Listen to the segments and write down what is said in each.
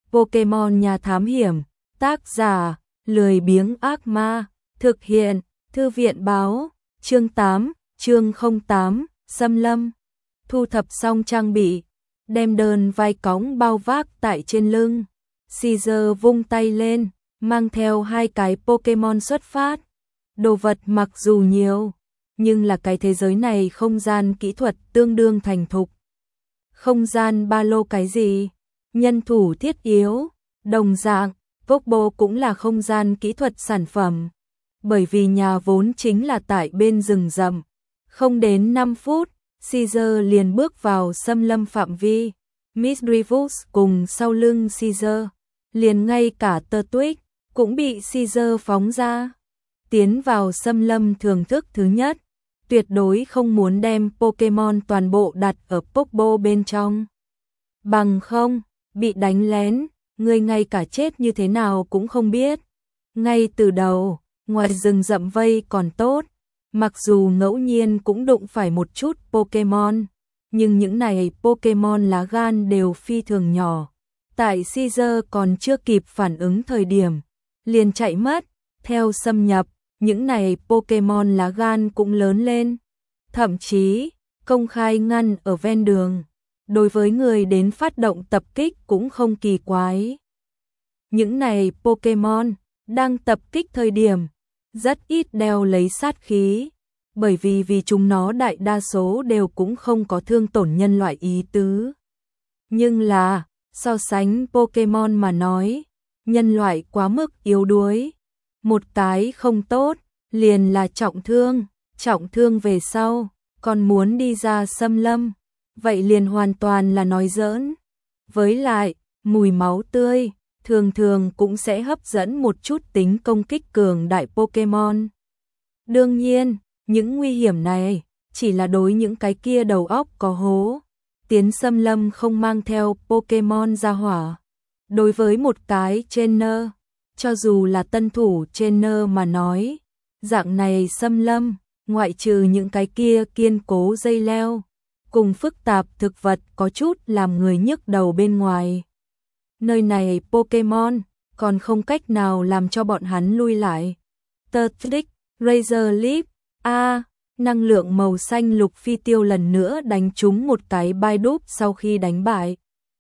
Pokemon Nhà Thám Hiểm, tác giả, lười biếng ác ma, thực hiện, Thư viện báo, chương 8, chương 08, xâm lâm. Thu thập xong trang bị, đem đơn vai cõng bao vác tại trên lưng. Caesar vung tay lên, mang theo 2 cái Pokemon xuất phát. Đồ vật mặc dù nhiều, nhưng là cái thế giới này không gian kỹ thuật tương đương thành thục. Không gian ba lô cái gì? Nhân thủ thiết yếu, đồng dạng, Popo cũng là không gian kỹ thuật sản phẩm. Bởi vì nhà vốn chính là tại bên rừng rậm. Không đến 5 phút, Caesar liền bước vào xâm lâm phạm vi. Misdreavus cùng sau lưng Caesar, liền ngay cả Turtwig cũng bị Caesar phóng ra. Tiến vào xâm lâm thưởng thức thứ nhất, tuyệt đối không muốn đem Pokemon toàn bộ đặt ở Popo bên trong. Bằng không, bị đánh lén, người ngay cả chết như thế nào cũng không biết. Ngay từ đầu, ngoài rừng rậm vây còn tốt, mặc dù ngẫu nhiên cũng đụng phải một chút Pokemon, nhưng những này Pokemon lá gan đều phi thường nhỏ. Tại Caesar còn chưa kịp phản ứng thời điểm, liền chạy mất, theo xâm nhập, những này Pokemon lá gan cũng lớn lên. Thậm chí, công khai ngăn ở ven đường. Đối với người đến phát động tập kích cũng không kỳ quái. Những này Pokemon đang tập kích thời điểm, rất ít đeo lấy sát khí, bởi vì chúng nó đại đa số đều cũng không có thương tổn nhân loại ý tứ. Nhưng là, so sánh Pokemon mà nói, nhân loại quá mức yếu đuối. Một cái không tốt, liền là trọng thương về sau, còn muốn đi ra xâm lâm, vậy liền hoàn toàn là nói giỡn. Với lại, mùi máu tươi, thường thường cũng sẽ hấp dẫn một chút tính công kích cường đại Pokemon. Đương nhiên, những nguy hiểm này, chỉ là đối những cái kia đầu óc có hố. Tiến xâm lâm không mang theo Pokemon ra hỏa. Đối với một cái trainer, cho dù là tân thủ trainer mà nói, dạng này xâm lâm, ngoại trừ những cái kia kiên cố dây leo, cùng phức tạp thực vật có chút làm người nhức đầu bên ngoài. Nơi này Pokemon, còn không cách nào làm cho bọn hắn lui lại. Turtwig, Razor Leaf, năng lượng màu xanh lục phi tiêu lần nữa đánh trúng một cái Bidoof sau khi đánh bại.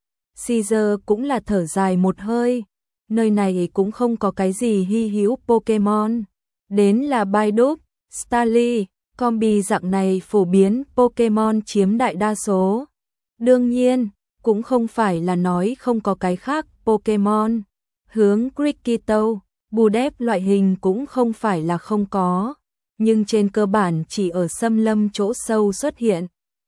Caesar cũng là thở dài một hơi, nơi này cũng không có cái gì hy hữu Pokemon. Đến là Bidoof, Starly, Combi dạng này phổ biến Pokemon chiếm đại đa số. Đương nhiên, cũng không phải là nói không có cái khác Pokemon. Hướng Krikito, Budep loại hình cũng không phải là không có, nhưng trên cơ bản chỉ ở xâm lâm chỗ sâu xuất hiện.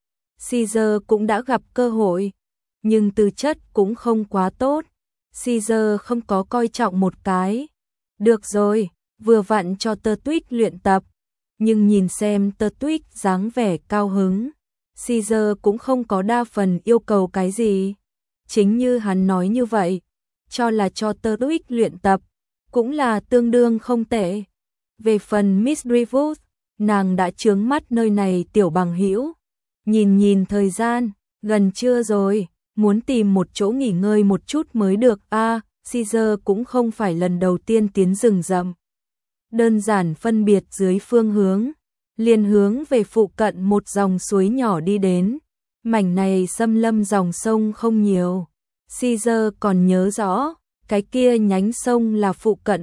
Caesar cũng đã gặp cơ hội, nhưng tư chất cũng không quá tốt. Caesar không có coi trọng một cái. Được rồi, vừa vặn cho Turtwig luyện tập, nhưng nhìn xem Turtwig dáng vẻ cao hứng, Caesar cũng không có đa phần yêu cầu cái gì. Chính như hắn nói như vậy, cho là cho Turtwig luyện tập, cũng là tương đương không tệ. Về phần Misdreavus, nàng đã chướng mắt nơi này tiểu bằng hữu. Nhìn thời gian, gần trưa rồi, muốn tìm một chỗ nghỉ ngơi một chút mới được. Caesar cũng không phải lần đầu tiên tiến rừng rậm. Đơn giản phân biệt dưới phương hướng, liền hướng về phụ cận một dòng suối nhỏ đi đến. Mảnh này xâm lâm dòng sông không nhiều. Caesar còn nhớ rõ, cái kia nhánh sông là phụ cận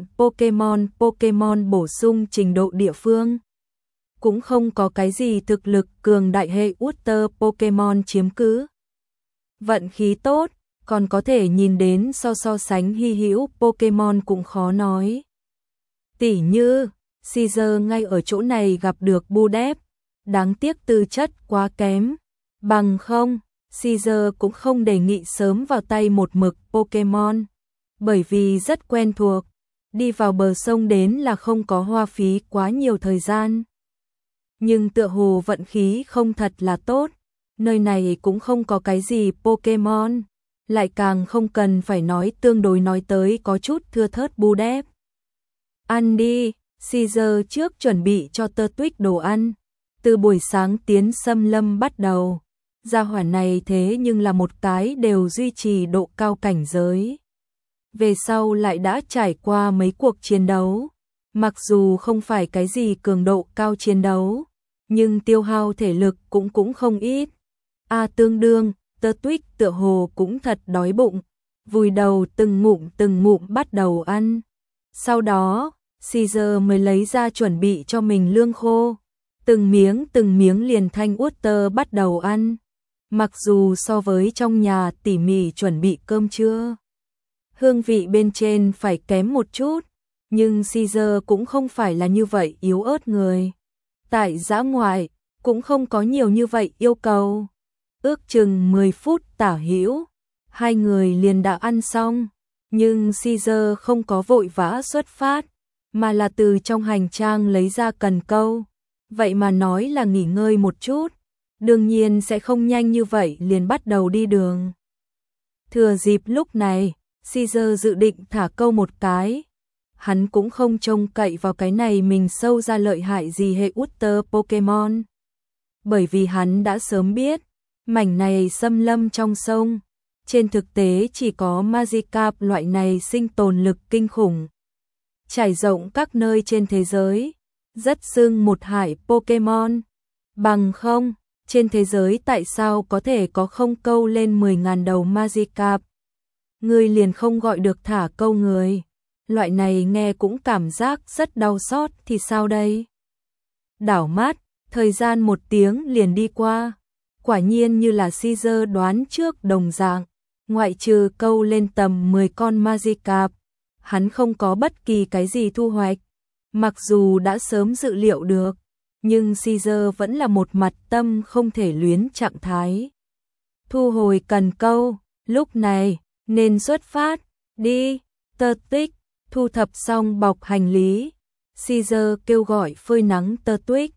Pokemon bổ sung trình độ địa phương. Cũng không có cái gì thực lực cường đại hệ Water Pokemon chiếm cứ. Vận khí tốt, còn có thể nhìn đến so sánh hy hữu Pokemon cũng khó nói. Tỉ như, Caesar ngay ở chỗ này gặp được Budep, đáng tiếc tư chất quá kém. Bằng không, Caesar cũng không đề nghị sớm vào tay một mực Pokemon, bởi vì rất quen thuộc, đi vào bờ sông đến là không có hoa phí quá nhiều thời gian. Nhưng tựa hồ vận khí không thật là tốt, nơi này cũng không có cái gì Pokemon, lại càng không cần phải nói tương đối nói tới có chút thưa thớt Budep. Ăn đi, Caesar trước chuẩn bị cho Turtwig đồ ăn. Từ buổi sáng tiến xâm lâm bắt đầu, gia hỏa này thế nhưng là một cái đều duy trì độ cao cảnh giới. về sau lại đã trải qua mấy cuộc chiến đấu. Mặc dù không phải cái gì cường độ cao chiến đấu, nhưng tiêu hao thể lực cũng không ít. Tương đương, Tơ Tuyết tựa hồ cũng thật đói bụng, vùi đầu từng ngụm bắt đầu ăn. Sau đó, Caesar mới lấy ra chuẩn bị cho mình lương khô, từng miếng liền thanh Walter bắt đầu ăn. Mặc dù so với trong nhà tỉ mỉ chuẩn bị cơm trưa, hương vị bên trên phải kém một chút, nhưng Caesar cũng không phải là như vậy yếu ớt người. Tại dã ngoại, cũng không có nhiều như vậy yêu cầu. Ước chừng 10 phút tả hữu, hai người liền đã ăn xong, nhưng Caesar không có vội vã xuất phát, mà là từ trong hành trang lấy ra cần câu. Vậy mà nói là nghỉ ngơi một chút, đương nhiên sẽ không nhanh như vậy liền bắt đầu đi đường. Thừa dịp lúc này, Caesar dự định thả câu một cái. Hắn cũng không trông cậy vào cái này mình sâu ra lợi hại gì hệ Water Pokemon. Bởi vì hắn đã sớm biết, mảnh này xâm lâm trong sông, trên thực tế chỉ có Magikarp loại này sinh tồn lực kinh khủng, trải rộng các nơi trên thế giới, rất xưng một hải Pokemon. Bằng không, trên thế giới tại sao có thể có không câu lên 10.000 đầu Magikarp? Người liền không gọi được thả câu người. Loại này nghe cũng cảm giác rất đau xót thì sao đây? Đảo mắt, thời gian 1 tiếng liền đi qua. Quả nhiên như là Caesar đoán trước đồng dạng, ngoại trừ câu lên tầm 10 con Magikarp, hắn không có bất kỳ cái gì thu hoạch. Mặc dù đã sớm dự liệu được, nhưng Caesar vẫn là một mặt tâm không thể luyến trạng thái. Thu hồi cần câu, lúc này, nên xuất phát, đi, Tơ Tích, thu thập xong bọc hành lý. Caesar kêu gọi phơi nắng Tơ Tuyết.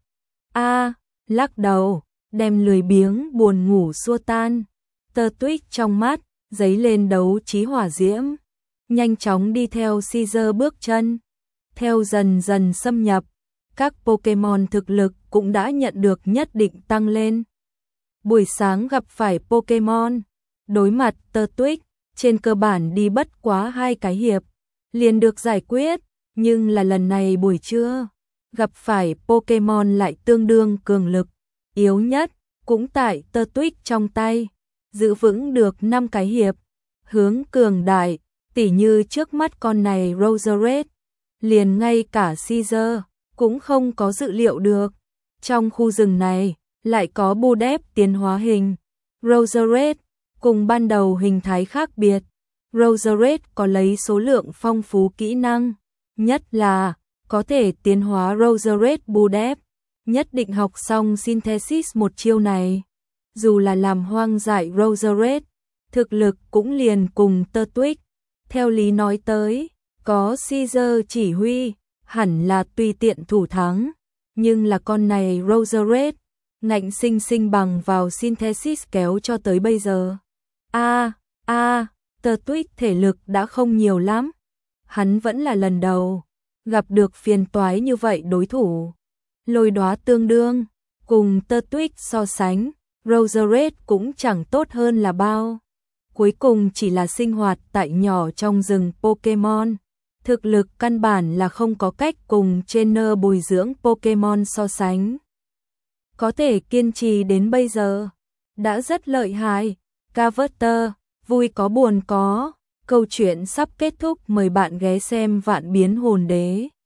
Lắc đầu, đem lười biếng buồn ngủ xua tan. Tơ Tuyết trong mắt, dấy lên đấu trí hỏa diễm. Nhanh chóng đi theo Caesar bước chân. Theo dần dần xâm nhập, các Pokemon thực lực cũng đã nhận được nhất định tăng lên. Buổi sáng gặp phải Pokemon, đối mặt Tơ Tuyết, trên cơ bản đi bất quá 2 cái hiệp, liền được giải quyết, nhưng là lần này buổi trưa, gặp phải Pokemon lại tương đương cường lực, yếu nhất, cũng tại Tơ Tuyết trong tay, giữ vững được 5 cái hiệp, hướng cường đại, tỉ như trước mắt con này Roserade, liền ngay cả Caesar cũng không có dự liệu được. Trong khu rừng này, lại có Budep tiến hóa hình, Roserade, cùng ban đầu hình thái khác biệt. Roserade có lấy số lượng phong phú kỹ năng, nhất là có thể tiến hóa Roserade Budep, nhất định học xong Synthesis một chiêu này. Dù là làm hoang dại Roserade, thực lực cũng liền cùng Tơ Tuyết. Theo lý nói tới, có Caesar chỉ huy, hẳn là tùy tiện thủ thắng, nhưng là con này Roserade, ngạnh sinh bằng vào Synthesis kéo cho tới bây giờ. Tơ Tuyết thể lực đã không nhiều lắm, hắn vẫn là lần đầu gặp được phiền toái như vậy đối thủ. Lôi đóa tương đương, cùng Tơ Tuyết so sánh, Roserade cũng chẳng tốt hơn là bao. Cuối cùng chỉ là sinh hoạt tại nhỏ trong rừng Pokemon, thực lực căn bản là không có cách cùng trainer bồi dưỡng Pokemon so sánh. Có thể kiên trì đến bây giờ, đã rất lợi hại. Carver, vui có buồn có, câu chuyện sắp kết thúc, mời bạn ghé xem Vạn Biến Hồn Đế.